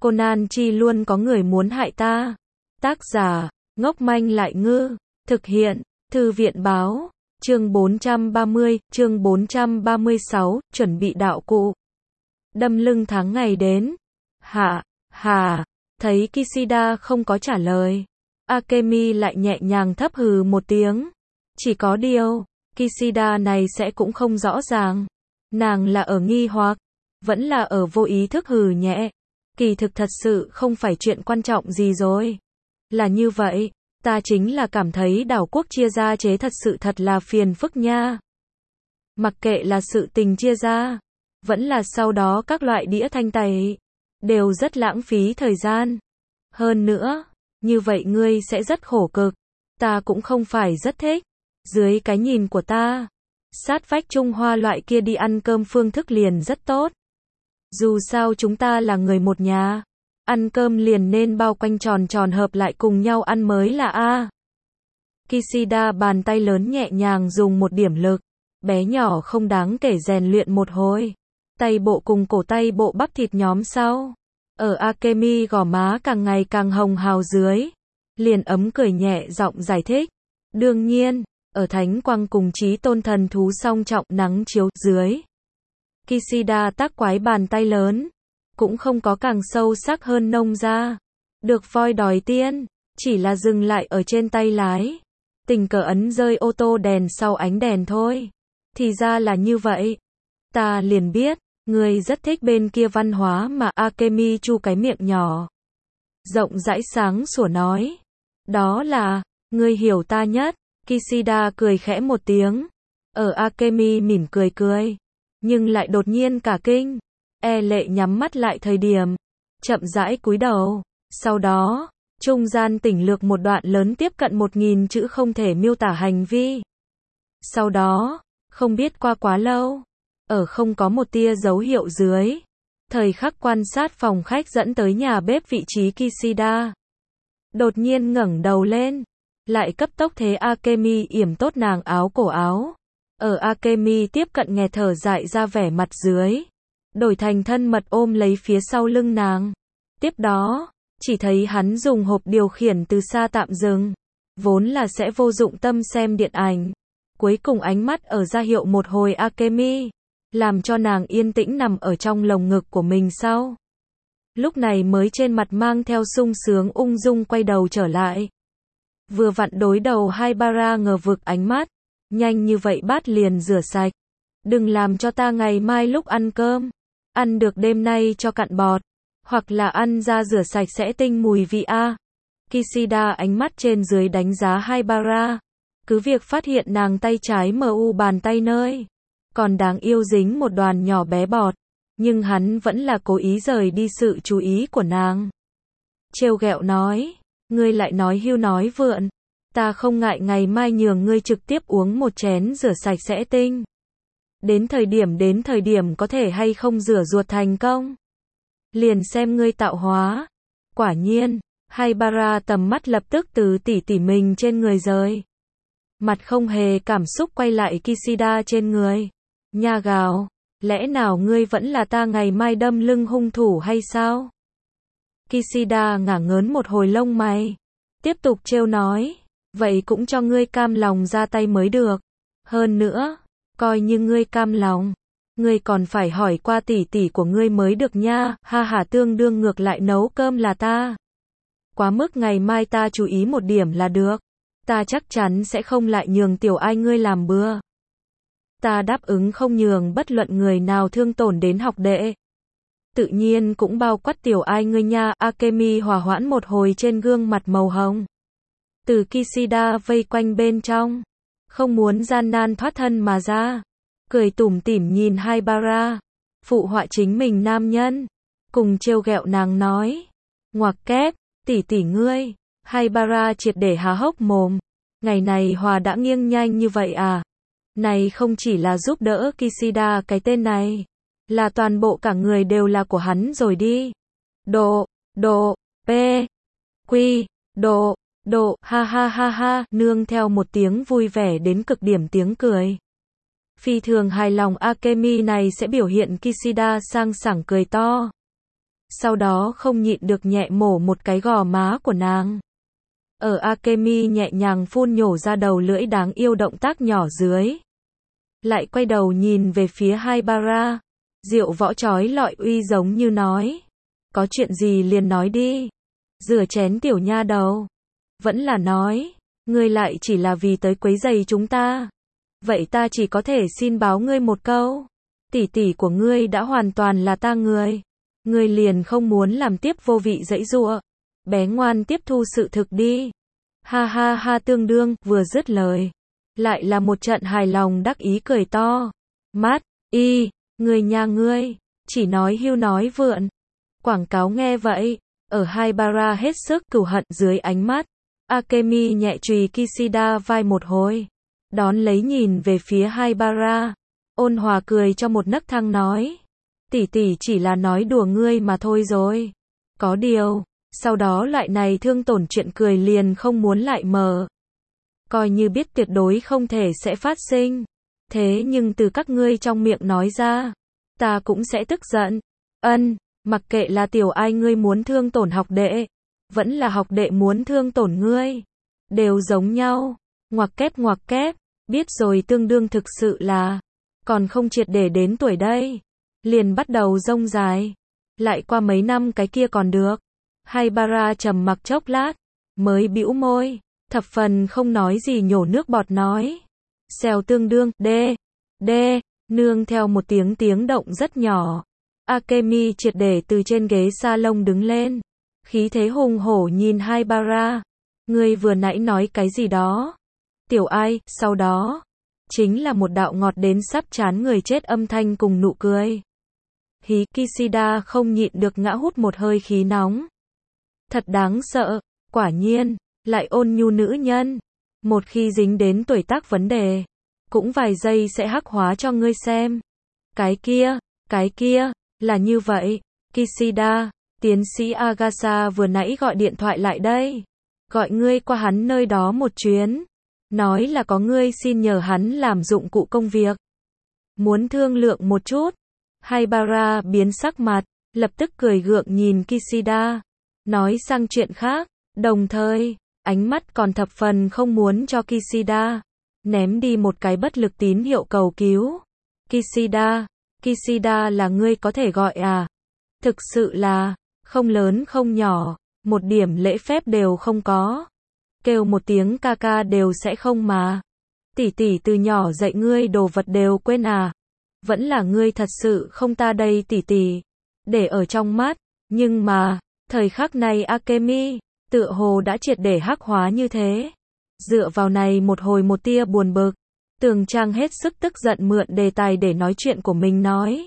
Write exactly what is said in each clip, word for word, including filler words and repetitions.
Conan Chi luôn có người muốn hại ta. Tác giả, ngốc manh lại ngư. Thực hiện, Thư viện báo. Chương bốn trăm ba mươi, chương bốn trăm ba mươi sáu, chuẩn bị đạo cụ. Đâm lưng tháng ngày đến. Hạ, hà, thấy Kishida không có trả lời. Akemi lại nhẹ nhàng thấp hừ một tiếng. Chỉ có điều, Kishida này sẽ cũng không rõ ràng. Nàng là ở nghi hoặc, vẫn là ở vô ý thức hừ nhẹ. Kỳ thực thật sự không phải chuyện quan trọng gì rồi. Là như vậy, ta chính là cảm thấy đảo quốc chia ra chế thật sự thật là phiền phức nha. Mặc kệ là sự tình chia ra, vẫn là sau đó các loại đĩa thanh tẩy, đều rất lãng phí thời gian. Hơn nữa, như vậy ngươi sẽ rất khổ cực. Ta cũng không phải rất thích. Dưới cái nhìn của ta, sát vách Trung Hoa loại kia đi ăn cơm phương thức liền rất tốt. Dù sao chúng ta là người một nhà, ăn cơm liền nên bao quanh tròn tròn hợp lại cùng nhau ăn mới là a. Kishida bàn tay lớn nhẹ nhàng dùng một điểm lực, bé nhỏ không đáng kể rèn luyện một hồi. Tay bộ cùng cổ tay bộ bắp thịt nhóm sau. Ở Akemi gò má càng ngày càng hồng hào dưới. Liền ấm cười nhẹ giọng giải thích. Đương nhiên, ở thánh quang cùng chí tôn thần thú song trọng nắng chiếu dưới. Kishida tác quái bàn tay lớn. Cũng không có càng sâu sắc hơn nông ra. Được voi đòi tiên, chỉ là dừng lại ở trên tay lái. Tình cờ ấn rơi ô tô đèn sau ánh đèn thôi. Thì ra là như vậy. Ta liền biết, người rất thích bên kia văn hóa mà. Akemi chu cái miệng nhỏ. Rộng rãi sáng sủa nói. Đó là, ngươi hiểu ta nhất. Kishida cười khẽ một tiếng. Ở Akemi mỉm cười cười. Nhưng lại đột nhiên cả kinh. E lệ nhắm mắt lại thời điểm. Chậm rãi cúi đầu. Sau đó, trung gian tỉnh lược một đoạn lớn tiếp cận một nghìn chữ không thể miêu tả hành vi. Sau đó, không biết qua quá lâu. Ở không có một tia dấu hiệu dưới. Thời khắc quan sát phòng khách dẫn tới nhà bếp vị trí Kishida. Đột nhiên ngẩng đầu lên. Lại cấp tốc thế Akemi yểm tốt nàng áo cổ áo. Ở Akemi tiếp cận nghe thở dại ra vẻ mặt dưới. Đổi thành thân mật ôm lấy phía sau lưng nàng. Tiếp đó, chỉ thấy hắn dùng hộp điều khiển từ xa tạm dừng. Vốn là sẽ vô dụng tâm xem điện ảnh. Cuối cùng ánh mắt ở ra hiệu một hồi Akemi. Làm cho nàng yên tĩnh nằm ở trong lồng ngực của mình sau. Lúc này mới trên mặt mang theo sung sướng ung dung quay đầu trở lại. Vừa vặn đối đầu Haibara ngờ vực ánh mắt. Nhanh như vậy bát liền rửa sạch. Đừng làm cho ta ngày mai lúc ăn cơm. Ăn được đêm nay cho cặn bọt. Hoặc là ăn ra rửa sạch sẽ tinh mùi vị a. Kishida ánh mắt trên dưới đánh giá Haibara. Cứ việc phát hiện nàng tay trái mờ u bàn tay nơi. Còn đáng yêu dính một đoàn nhỏ bé bọt. Nhưng hắn vẫn là cố ý rời đi sự chú ý của nàng. Trêu ghẹo nói. Ngươi lại nói hưu nói vượn. Ta không ngại ngày mai nhường ngươi trực tiếp uống một chén rửa sạch sẽ tinh. Đến thời điểm đến thời điểm có thể hay không rửa ruột thành công. Liền xem ngươi tạo hóa. Quả nhiên, Haibara tầm mắt lập tức từ tỉ tỉ mình trên người rời. Mặt không hề cảm xúc quay lại Kishida trên người. Nha gào, lẽ nào ngươi vẫn là ta ngày mai đâm lưng hung thủ hay sao? Kishida ngả ngớn một hồi lông mày. Tiếp tục trêu nói. Vậy cũng cho ngươi cam lòng ra tay mới được. Hơn nữa, coi như ngươi cam lòng. Ngươi còn phải hỏi qua tỷ tỷ của ngươi mới được nha. Ha ha, tương đương ngược lại nấu cơm là ta. Quá mức ngày mai ta chú ý một điểm là được. Ta chắc chắn sẽ không lại nhường tiểu ai ngươi làm bừa. Ta đáp ứng không nhường bất luận người nào thương tổn đến học đệ. Tự nhiên cũng bao quát tiểu ai ngươi nha. Akemi hòa hoãn một hồi trên gương mặt màu hồng. Từ Kishida vây quanh bên trong. Không muốn gian nan thoát thân mà ra. Cười tủm tỉm nhìn Haibara. Phụ họa chính mình nam nhân. Cùng trêu ghẹo nàng nói. Ngoặc kép, tỷ tỷ ngươi. Haibara triệt để há hốc mồm. Ngày này hòa đã nghiêng nhanh như vậy à? Này không chỉ là giúp đỡ Kishida cái tên này. Là toàn bộ cả người đều là của hắn rồi đi. Độ, độ, p, quy, độ. Độ, ha ha ha ha, nương theo một tiếng vui vẻ đến cực điểm tiếng cười. Phi thường hài lòng Akemi này sẽ biểu hiện Kishida sang sảng cười to. sau đó không nhịn được nhẹ mổ một cái gò má của nàng. Ở Akemi nhẹ nhàng phun nhổ ra đầu lưỡi đáng yêu động tác nhỏ dưới. Lại quay đầu nhìn về phía Haibara. Diệu võ chói lọi uy giống như nói. Có chuyện gì liền nói đi. Rửa chén tiểu nha đầu. Vẫn là nói. Ngươi lại chỉ là vì tới quấy rầy chúng ta. Vậy ta chỉ có thể xin báo ngươi một câu. Tỷ tỷ của ngươi đã hoàn toàn là ta người. Ngươi liền không muốn làm tiếp vô vị dãy dụa. Bé ngoan tiếp thu sự thực đi. Ha ha ha tương đương, vừa dứt lời. Lại là một trận hài lòng đắc ý cười to. Mát, y, ngươi nha ngươi. Chỉ nói hưu nói vượn. Quảng cáo nghe vậy. Ở Haibara hết sức cừu hận dưới ánh mắt. Akemi nhẹ chùy Kishida vai một hồi. Đón lấy nhìn về phía Haibara. Ôn hòa cười cho một nấc thang nói. Tỷ tỷ chỉ là nói đùa ngươi mà thôi rồi. Có điều, sau đó loại này thương tổn chuyện cười liền không muốn lại mở. Coi như biết tuyệt đối không thể sẽ phát sinh. Thế nhưng từ các ngươi trong miệng nói ra, ta cũng sẽ tức giận. Ân, mặc kệ là tiểu ai ngươi muốn thương tổn học đệ, vẫn là học đệ muốn thương tổn ngươi. Đều giống nhau. Ngoặc kép ngoặc kép, biết rồi tương đương thực sự là, còn không triệt để đến tuổi đây. Liền bắt đầu rông dài. Lại qua mấy năm cái kia còn được. Haibara trầm mặc chốc lát, mới bĩu môi, thập phần không nói gì nhổ nước bọt nói. Xèo tương đương, đê, đê, nương theo một tiếng tiếng động rất nhỏ. Akemi triệt để từ trên ghế salon đứng lên. Khí thế hùng hổ nhìn Haibara. Ngươi vừa nãy nói cái gì đó? Tiểu ai, sau đó. Chính là một đạo ngọt đến sắp chán người chết âm thanh cùng nụ cười. Hí Kishida không nhịn được ngã hút một hơi khí nóng. Thật đáng sợ, quả nhiên, lại ôn nhu nữ nhân. Một khi dính đến tuổi tác vấn đề, cũng vài giây sẽ hắc hóa cho ngươi xem. Cái kia, cái kia, là như vậy. Kishida, tiến sĩ Agasa vừa nãy gọi điện thoại lại đây. Gọi ngươi qua hắn nơi đó một chuyến. Nói là có ngươi xin nhờ hắn làm dụng cụ công việc. Muốn thương lượng một chút. Haibara biến sắc mặt, lập tức cười gượng nhìn Kishida. Nói sang chuyện khác, đồng thời, ánh mắt còn thập phần không muốn cho Kishida. Ném đi một cái bất lực tín hiệu cầu cứu. Kishida, Kishida là ngươi có thể gọi à? Thực sự là, không lớn không nhỏ, một điểm lễ phép đều không có. Kêu một tiếng ca ca đều sẽ không mà. Tỷ tỷ từ nhỏ dạy ngươi đồ vật đều quên à? Vẫn là ngươi thật sự không ta đây tỷ tỷ. Để ở trong mắt, nhưng mà, thời khắc này Akemi, tựa hồ đã triệt để hắc hóa như thế. Dựa vào này một hồi một tia buồn bực. Tường Trang hết sức tức giận mượn đề tài để nói chuyện của mình nói.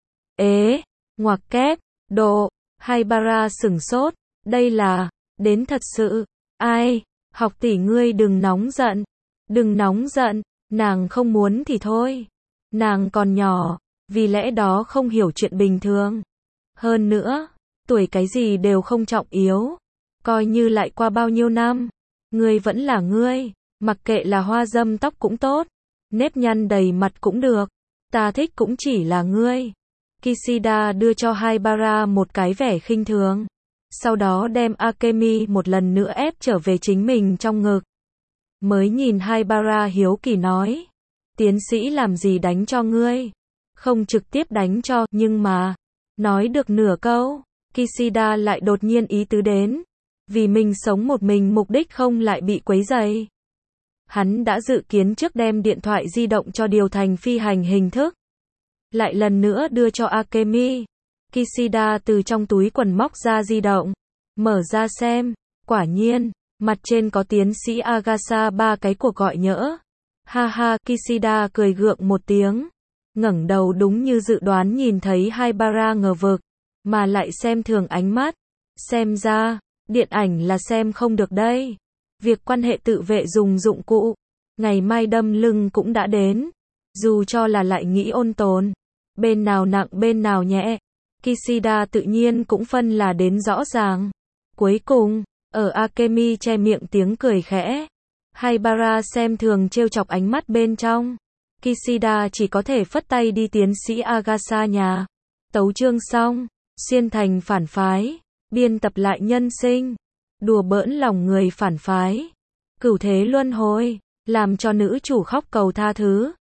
Ế, ngoặc kép, độ, Haibara sửng sốt, đây là, đến thật sự, ai, học tỷ ngươi đừng nóng giận, đừng nóng giận, nàng không muốn thì thôi. Nàng còn nhỏ, vì lẽ đó không hiểu chuyện bình thường. Hơn nữa, tuổi cái gì đều không trọng yếu. Coi như lại qua bao nhiêu năm, ngươi vẫn là ngươi, mặc kệ là hoa dâm tóc cũng tốt, nếp nhăn đầy mặt cũng được, ta thích cũng chỉ là ngươi. Kishida đưa cho Haibara một cái vẻ khinh thường, sau đó đem Akemi một lần nữa ép trở về chính mình trong ngực. Mới nhìn Haibara hiếu kỳ nói, tiến sĩ làm gì đánh cho ngươi? Không trực tiếp đánh cho, nhưng mà, nói được nửa câu, Kishida lại đột nhiên ý tứ đến, vì mình sống một mình mục đích không lại bị quấy rầy. Hắn đã dự kiến trước đem điện thoại di động cho điều thành phi hành hình thức. Lại lần nữa đưa cho Akemi. Kishida từ trong túi quần móc ra di động, mở ra xem, quả nhiên, mặt trên có tiến sĩ Agasa ba cái cuộc gọi nhỡ. Ha ha, Kishida cười gượng một tiếng, ngẩng đầu đúng như dự đoán nhìn thấy Haibara ngờ vực, mà lại xem thường ánh mắt. Xem ra, điện ảnh là xem không được đây. Việc quan hệ tự vệ dùng dụng cụ, ngày mai đâm lưng cũng đã đến. Dù cho là lại nghĩ ôn tồn, bên nào nặng bên nào nhẹ, Kishida tự nhiên cũng phân là đến rõ ràng. Cuối cùng, ở Akemi che miệng tiếng cười khẽ, Haibara xem thường trêu chọc ánh mắt bên trong. Kishida chỉ có thể phất tay đi tiến sĩ Agasa nhà. Tấu chương xong. Xuyên thành phản phái, biên tập lại nhân sinh, đùa bỡn lòng người phản phái, cửu thế luân hồi, làm cho nữ chủ khóc cầu tha thứ.